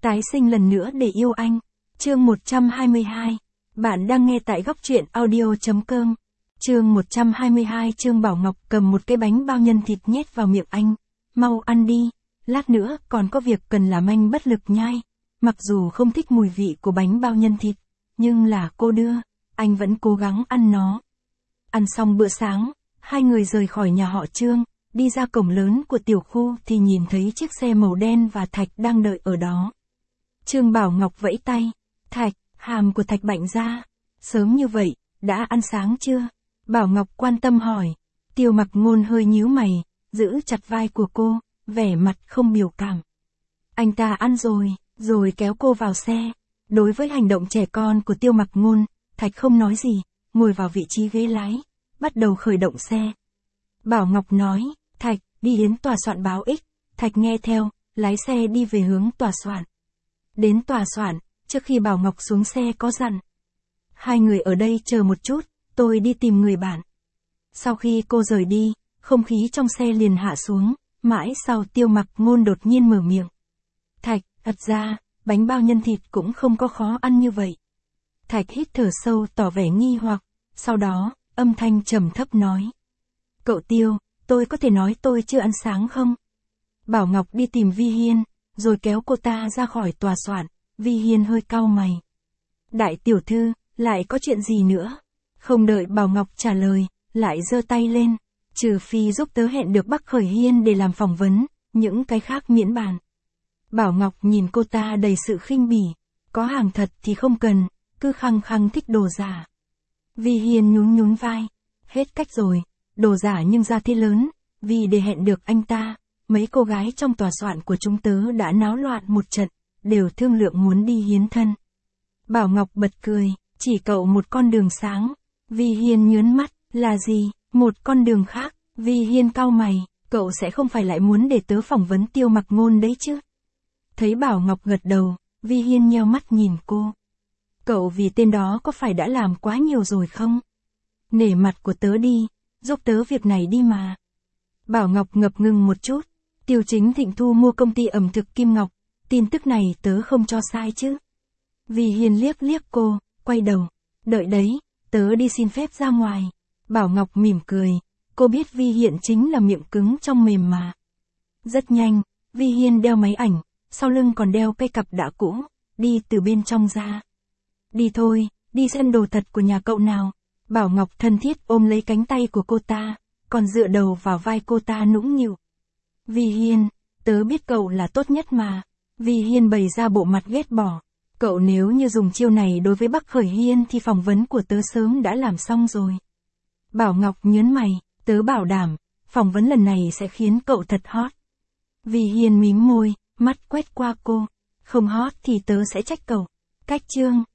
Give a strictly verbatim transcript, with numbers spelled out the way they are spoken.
Tái sinh lần nữa để yêu anh. Chương một trăm hai mươi hai. Bạn đang nghe tại góc truyện audio chấm com. Chương một trăm hai mươi hai. Trương Bảo Ngọc cầm một cái bánh bao nhân thịt nhét vào miệng anh. Mau ăn đi, lát nữa còn có việc cần làm. Anh bất lực nhai. Mặc dù không thích mùi vị của bánh bao nhân thịt, nhưng là cô đưa, anh vẫn cố gắng ăn nó. Ăn xong bữa sáng, hai người rời khỏi nhà họ Trương, đi ra cổng lớn của tiểu khu thì nhìn thấy chiếc xe màu đen và Thạch đang đợi ở đó. Trương Bảo Ngọc vẫy tay, Thạch, hàm của Thạch bạnh ra. Sớm như vậy, đã ăn sáng chưa? Bảo Ngọc quan tâm hỏi. Tiêu Mặc Ngôn hơi nhíu mày, giữ chặt vai của cô, vẻ mặt không biểu cảm. Anh ta ăn rồi, rồi kéo cô vào xe. Đối với hành động trẻ con của Tiêu Mặc Ngôn, Thạch không nói gì, ngồi vào vị trí ghế lái, bắt đầu khởi động xe. Bảo Ngọc nói, Thạch, đi đến tòa soạn báo X. Thạch nghe theo, lái xe đi về hướng tòa soạn. Đến tòa soạn, trước khi Bảo Ngọc xuống xe có dặn. Hai người ở đây chờ một chút, tôi đi tìm người bạn. Sau khi cô rời đi, không khí trong xe liền hạ xuống, mãi sau Tiêu Mặc Ngôn đột nhiên mở miệng. Thạch, thật ra, bánh bao nhân thịt cũng không có khó ăn như vậy. Thạch hít thở sâu tỏ vẻ nghi hoặc, sau đó, âm thanh trầm thấp nói. Cậu Tiêu, tôi có thể nói tôi chưa ăn sáng không? Bảo Ngọc đi tìm Vi Hiên, rồi kéo cô ta ra khỏi tòa soạn. Vi Hiên hơi cau mày. Đại tiểu thư, lại có chuyện gì nữa? Không đợi Bảo Ngọc trả lời, lại giơ tay lên. Trừ phi giúp tớ hẹn được Bắc Khởi Hiên để làm phỏng vấn, những cái khác miễn bàn. Bảo Ngọc nhìn cô ta đầy sự khinh bỉ. Có hàng thật thì không cần, cứ khăng khăng thích đồ giả. Vi Hiên nhún nhún vai. Hết cách rồi, đồ giả nhưng ra thế lớn, vì để hẹn được anh ta, mấy cô gái trong tòa soạn của chúng tớ đã náo loạn một trận, đều thương lượng muốn đi hiến thân. Bảo Ngọc bật cười, chỉ cậu một con đường sáng. Vi Hiên nhớn mắt, là gì, một con đường khác? Vi Hiên cau mày, cậu sẽ không phải lại muốn để tớ phỏng vấn Tiêu Mặc Ngôn đấy chứ? Thấy Bảo Ngọc gật đầu, Vi Hiên nheo mắt nhìn cô. Cậu vì tên đó có phải đã làm quá nhiều rồi không? Nể mặt của tớ đi, giúp tớ việc này đi mà. Bảo Ngọc ngập ngừng một chút. Tiêu Chính Thịnh thu mua công ty ẩm thực Kim Ngọc, tin tức này tớ không cho sai chứ? Vi Hiên liếc liếc cô, quay đầu. Đợi đấy, tớ đi xin phép ra ngoài. Bảo Ngọc mỉm cười, cô biết Vi Hiên chính là miệng cứng trong mềm mà. Rất nhanh, Vi Hiên đeo máy ảnh, sau lưng còn đeo cây cặp đã cũ, đi từ bên trong ra. Đi thôi, đi xem đồ thật của nhà cậu nào. Bảo Ngọc thân thiết ôm lấy cánh tay của cô ta, còn dựa đầu vào vai cô ta nũng nịu. Vi Hiên, tớ biết cậu là tốt nhất mà. Vi Hiên bày ra bộ mặt ghét bỏ. Cậu nếu như dùng chiêu này đối với Bắc Khởi Hiên thì phỏng vấn của tớ sớm đã làm xong rồi. Bảo Ngọc nhớn mày, tớ bảo đảm, phỏng vấn lần này sẽ khiến cậu thật hot. Vi Hiên mím môi, mắt quét qua cô. Không hot thì tớ sẽ trách cậu. Cách chương.